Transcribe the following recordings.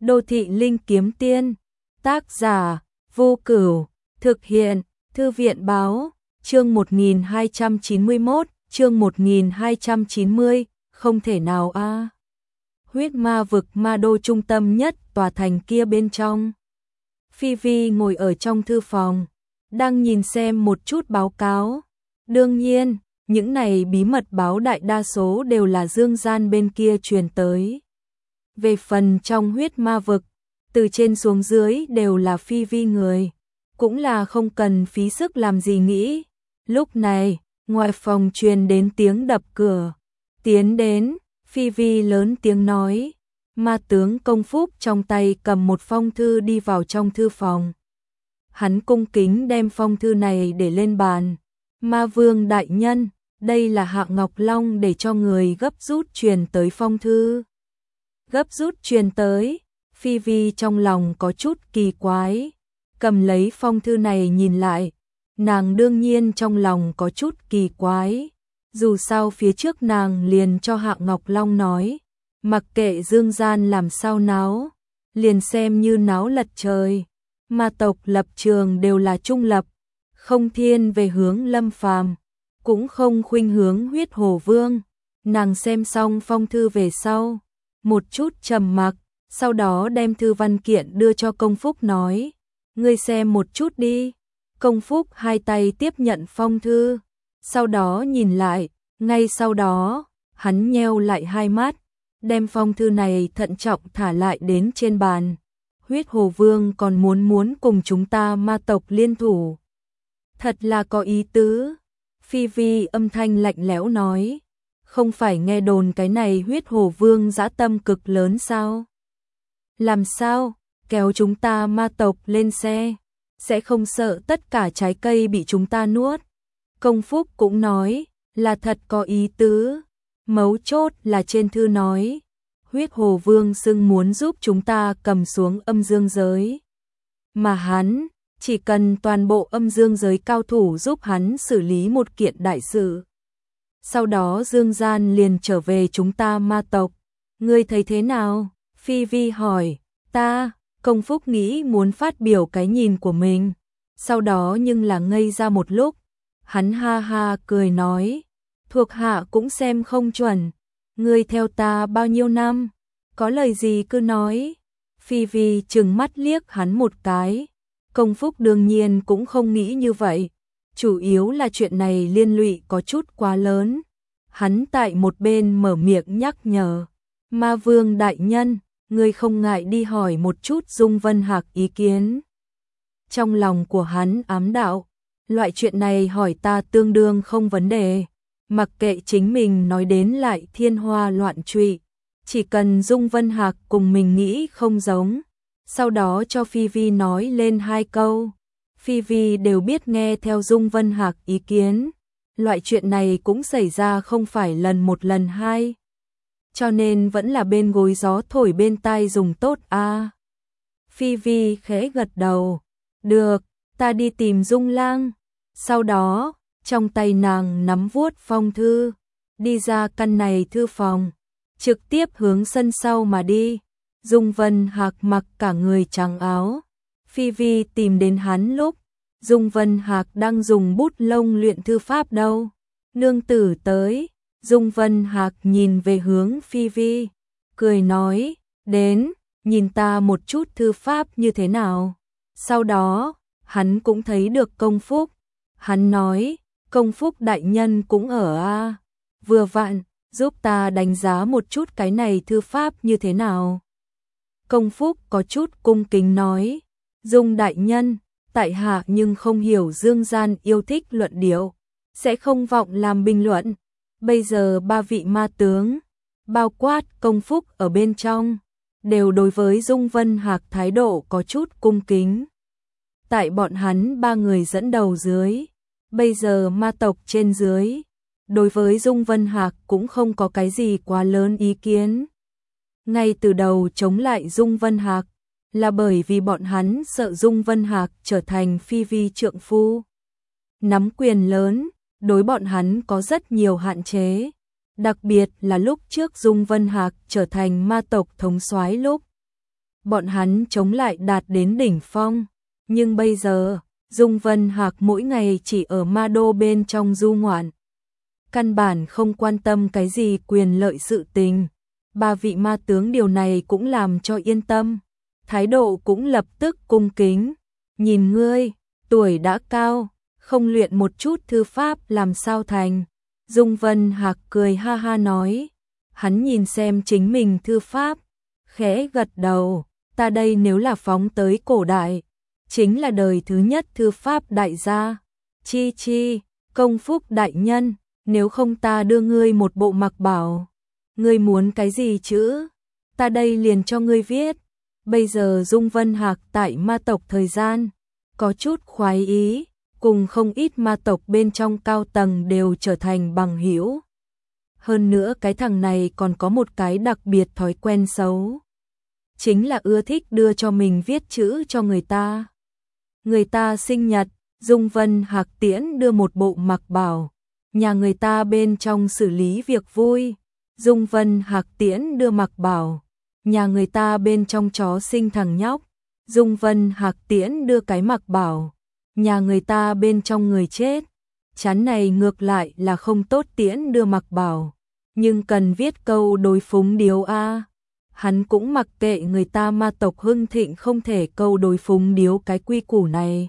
Đô thị linh kiếm tiên, tác giả, Vô Cửu, thực hiện, Thư viện báo, chương 1291, chương 1290, không thể nào a. Huyết ma vực ma đô trung tâm nhất tòa thành kia bên trong. Phi Vi ngồi ở trong thư phòng, đang nhìn xem một chút báo cáo. Đương nhiên, những này bí mật báo đại đa số đều là Dương Gian bên kia truyền tới. Về phần trong huyết ma vực, từ trên xuống dưới đều là Phi Vi người, cũng là không cần phí sức làm gì nghĩ. Lúc này, ngoài phòng truyền đến tiếng đập cửa. Tiến đến, Phi Vi lớn tiếng nói. Ma tướng Công Phúc trong tay cầm một phong thư đi vào trong thư phòng. Hắn cung kính đem phong thư này để lên bàn. Ma vương đại nhân, đây là Hạ Ngọc Long để cho người gấp rút truyền tới phong thư. Gấp rút truyền tới, Phi Vi trong lòng có chút kỳ quái. Cầm lấy phong thư này nhìn lại, nàng đương nhiên trong lòng có chút kỳ quái. Dù sao phía trước nàng liền cho Hạ Ngọc Long nói, mặc kệ Dương Gian làm sao náo, liền xem như náo lật trời. Ma tộc lập trường đều là trung lập, không thiên về hướng Lâm Phàm, cũng không khuynh hướng Huyết Hồ Vương. Nàng xem xong phong thư về sau, một chút trầm mặc, sau đó đem thư văn kiện đưa cho Công Phúc nói, ngươi xem một chút đi. Công Phúc hai tay tiếp nhận phong thư, sau đó nhìn lại, ngay sau đó, hắn nheo lại hai mắt, đem phong thư này thận trọng thả lại đến trên bàn. Huyết Hồ Vương còn muốn cùng chúng ta ma tộc liên thủ. Thật là có ý tứ. Phi Vi âm thanh lạnh lẽo nói, không phải nghe đồn cái này Huyết Hồ Vương dã tâm cực lớn sao? Làm sao, kéo chúng ta ma tộc lên xe, sẽ không sợ tất cả trái cây bị chúng ta nuốt? Công Phúc cũng nói, là thật có ý tứ. Mấu chốt là trên thư nói, Huyết Hồ Vương xưng muốn giúp chúng ta cầm xuống âm dương giới. Mà hắn, chỉ cần toàn bộ âm dương giới cao thủ giúp hắn xử lý một kiện đại sự. Sau đó Dương Gian liền trở về chúng ta ma tộc. Ngươi thấy thế nào? Phi Vi hỏi. Công Phúc nghĩ muốn phát biểu cái nhìn của mình. Sau đó nhưng là ngây ra một lúc. Hắn ha ha cười nói, thuộc hạ cũng xem không chuẩn. Ngươi theo ta bao nhiêu năm? Có lời gì cứ nói. Phi Vi trừng mắt liếc hắn một cái. Công Phúc đương nhiên cũng không nghĩ như vậy. Chủ yếu là chuyện này liên lụy có chút quá lớn. Hắn tại một bên mở miệng nhắc nhở. Ma vương đại nhân, ngươi không ngại đi hỏi một chút Dung Vân Hạc ý kiến. Trong lòng của hắn ám đạo, loại chuyện này hỏi ta tương đương không vấn đề. Mặc kệ chính mình nói đến lại thiên hoa loạn trụy, chỉ cần Dung Vân Hạc cùng mình nghĩ không giống, sau đó cho Phi Vi nói lên hai câu. Phi Vi đều biết nghe theo Dung Vân Hạc ý kiến. Loại chuyện này cũng xảy ra không phải lần một lần hai, cho nên vẫn là bên gối gió thổi bên tai dùng tốt a. Phi Vi khẽ gật đầu, được, ta đi tìm Dung Lang. Sau đó, trong tay nàng nắm vuốt phong thư, đi ra căn này thư phòng, trực tiếp hướng sân sau mà đi. Dung Vân Hạc mặc cả người trắng áo. Phi Vi tìm đến hắn lúc Dung Vân Hạc đang dùng bút lông luyện thư pháp đâu. Nương tử tới. Dung Vân Hạc nhìn về hướng Phi Vi, cười nói, đến, nhìn ta một chút thư pháp như thế nào. Sau đó, hắn cũng thấy được Công Phúc. Hắn nói, Công Phúc đại nhân cũng ở a, vừa vặn, giúp ta đánh giá một chút cái này thư pháp như thế nào. Công Phúc có chút cung kính nói, Dung đại nhân, tại hạ nhưng không hiểu Dương Gian yêu thích luận điệu, sẽ không vọng làm bình luận. Bây giờ ba vị ma tướng, bao quát Công Phúc ở bên trong, đều đối với Dung Vân Hạc thái độ có chút cung kính. Tại bọn hắn ba người dẫn đầu dưới, bây giờ ma tộc trên dưới, đối với Dung Vân Hạc cũng không có cái gì quá lớn ý kiến. Ngay từ đầu chống lại Dung Vân Hạc, là bởi vì bọn hắn sợ Dung Vân Hạc trở thành Phi Vi trượng phu. Nắm quyền lớn, đối bọn hắn có rất nhiều hạn chế. Đặc biệt là lúc trước Dung Vân Hạc trở thành ma tộc thống soái lúc. bọn hắn chống lại đạt đến đỉnh phong. Nhưng bây giờ, Dung Vân Hạc mỗi ngày chỉ ở ma đô bên trong du ngoạn. Căn bản không quan tâm cái gì quyền lợi sự tình. Ba vị ma tướng điều này cũng làm cho yên tâm. Thái độ cũng lập tức cung kính. Nhìn ngươi, tuổi đã cao, không luyện một chút thư pháp làm sao thành. Dung Vân Hạc cười ha ha nói. Hắn nhìn xem chính mình thư pháp, khẽ gật đầu. Ta đây nếu là phóng tới cổ đại, chính là đời thứ nhất thư pháp đại gia. Chi chi, công phúc đại nhân, nếu không ta đưa ngươi một bộ mặc bảo. Ngươi muốn cái gì chữ? Ta đây liền cho ngươi viết. Bây giờ Dung Vân Hạc tại ma tộc thời gian, có chút khoái ý, cùng không ít ma tộc bên trong cao tầng đều trở thành bằng hữu. Hơn nữa cái thằng này còn có một cái đặc biệt thói quen xấu. Chính là ưa thích đưa cho mình viết chữ cho người ta. Người ta sinh nhật, Dung Vân Hạc tiễn đưa một bộ mặc bảo. Nhà người ta bên trong xử lý việc vui, Dung Vân Hạc tiễn đưa mặc bảo. Nhà người ta bên trong chó sinh thằng nhóc, Dung Vân Hạc tiễn đưa cái mặc bảo. Nhà người ta bên trong người chết, chán này ngược lại là không tốt tiễn đưa mặc bảo. Nhưng cần viết câu đối phúng điếu a. Hắn cũng mặc kệ người ta ma tộc hưng thịnh không thể câu đối phúng điếu cái quy củ này.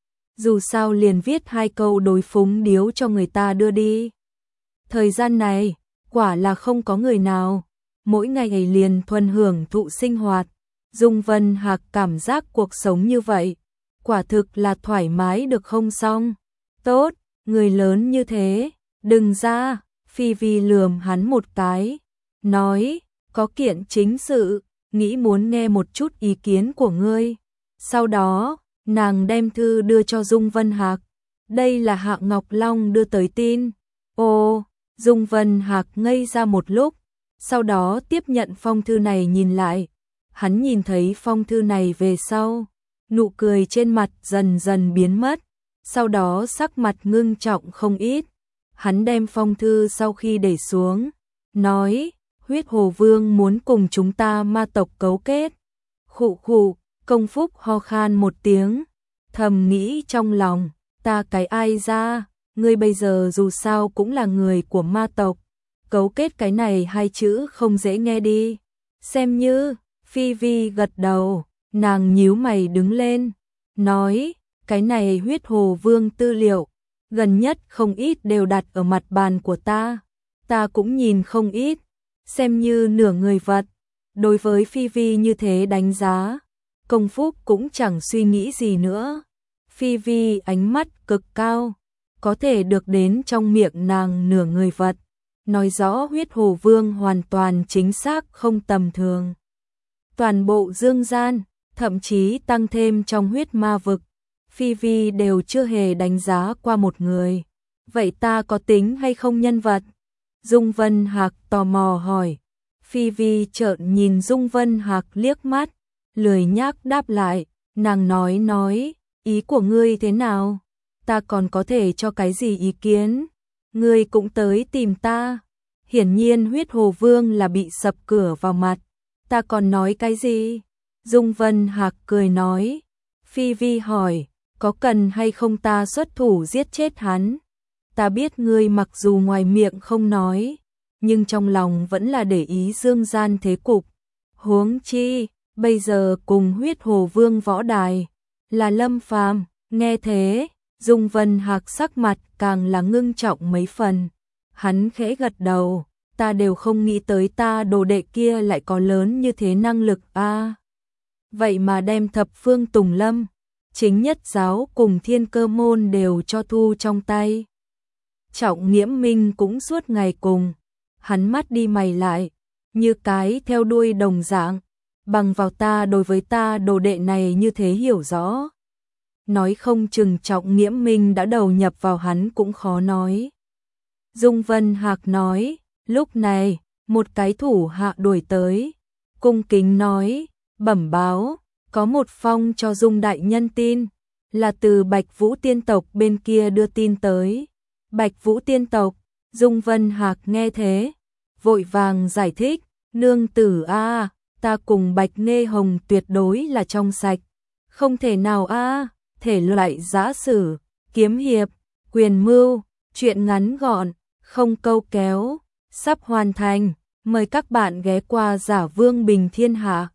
Dù sao liền viết 2 câu đối phúng điếu cho người ta đưa đi. Thời gian này, quả là không có người nào. Mỗi ngày liền thuần hưởng thụ sinh hoạt. Dung Vân Hạc cảm giác cuộc sống như vậy. Quả thực là thoải mái được không xong. Tốt, người lớn như thế, đừng ra. Phi Vi lườm hắn một cái. Nói, có kiện chính sự, nghĩ muốn nghe một chút ý kiến của ngươi. Sau đó, nàng đem thư đưa cho Dung Vân Hạc. Đây là Hạ Ngọc Long đưa tới tin. Ồ, Dung Vân Hạc ngây ra một lúc. Sau đó tiếp nhận phong thư này nhìn lại. Hắn nhìn thấy phong thư này về sau. Nụ cười trên mặt dần dần biến mất. Sau đó sắc mặt ngưng trọng không ít. Hắn đem phong thư sau khi để xuống. Nói, Huyết Hồ Vương muốn cùng chúng ta ma tộc cấu kết. Khụ khụ, Công Phúc ho khan một tiếng. Thầm nghĩ trong lòng, ta cái ai ra, ngươi bây giờ dù sao cũng là người của ma tộc. Cấu kết cái này 2 chữ không dễ nghe đi. Xem như, Phi Vi gật đầu, nàng nhíu mày đứng lên. Nói, cái này Huyết Hồ Vương tư liệu, gần nhất không ít đều đặt ở mặt bàn của ta. Ta cũng nhìn không ít, xem như nửa người vật. Đối với Phi Vi như thế đánh giá, Công Phúc cũng chẳng suy nghĩ gì nữa. Phi Vi ánh mắt cực cao, có thể được đến trong miệng nàng nửa người vật. Nói rõ Huyết Hồ Vương hoàn toàn chính xác không tầm thường. Toàn bộ dương gian, thậm chí tăng thêm trong huyết ma vực, Phi Vi đều chưa hề đánh giá qua một người. Vậy ta có tính hay không nhân vật? Dung Vân Hạc tò mò hỏi. Phi Vi trợn nhìn Dung Vân Hạc liếc mắt, lười nhác đáp lại. Nàng nói, ý của ngươi thế nào? Ta còn có thể cho cái gì ý kiến? Ngươi cũng tới tìm ta. Hiển nhiên Huyết Hồ Vương là bị sập cửa vào mặt. Ta còn nói cái gì? Dung Vân Hạc cười nói. Phi Vi hỏi, có cần hay không ta xuất thủ giết chết hắn? Ta biết ngươi mặc dù ngoài miệng không nói, nhưng trong lòng vẫn là để ý dương gian thế cục. Huống chi, bây giờ cùng Huyết Hồ Vương võ đài, là Lâm Phàm. Nghe thế, Dung Vân Hạc sắc mặt càng là ngưng trọng mấy phần. Hắn khẽ gật đầu, ta đều không nghĩ tới ta đồ đệ kia lại có lớn như thế năng lực a. Vậy mà đem Thập Phương Tùng Lâm, Chính Nhất Giáo cùng Thiên Cơ Môn đều cho thu trong tay. Trọng Nghiễm Minh cũng suốt ngày cùng, hắn mắt đi mày lại, như cái theo đuôi đồng dạng, bằng vào ta đối với ta đồ đệ này như thế hiểu rõ. Nói không chừng Trọng Nghiễm Minh đã đầu nhập vào hắn cũng khó nói. Dung Vân Hạc nói, lúc này, một cái thủ hạ đuổi tới, cung kính nói, bẩm báo, có một phong cho Dung đại nhân tin, là từ Bạch Vũ tiên tộc bên kia đưa tin tới. Bạch Vũ tiên tộc, Dung Vân Hạc nghe thế, vội vàng giải thích, nương tử a, ta cùng Bạch Nê Hồng tuyệt đối là trong sạch. Không thể nào a, thể loại giã sử, kiếm hiệp, quyền mưu, truyện ngắn gọn, không câu kéo, sắp hoàn thành. Mời các bạn ghé qua Giả Vương Bình Thiên Hạ.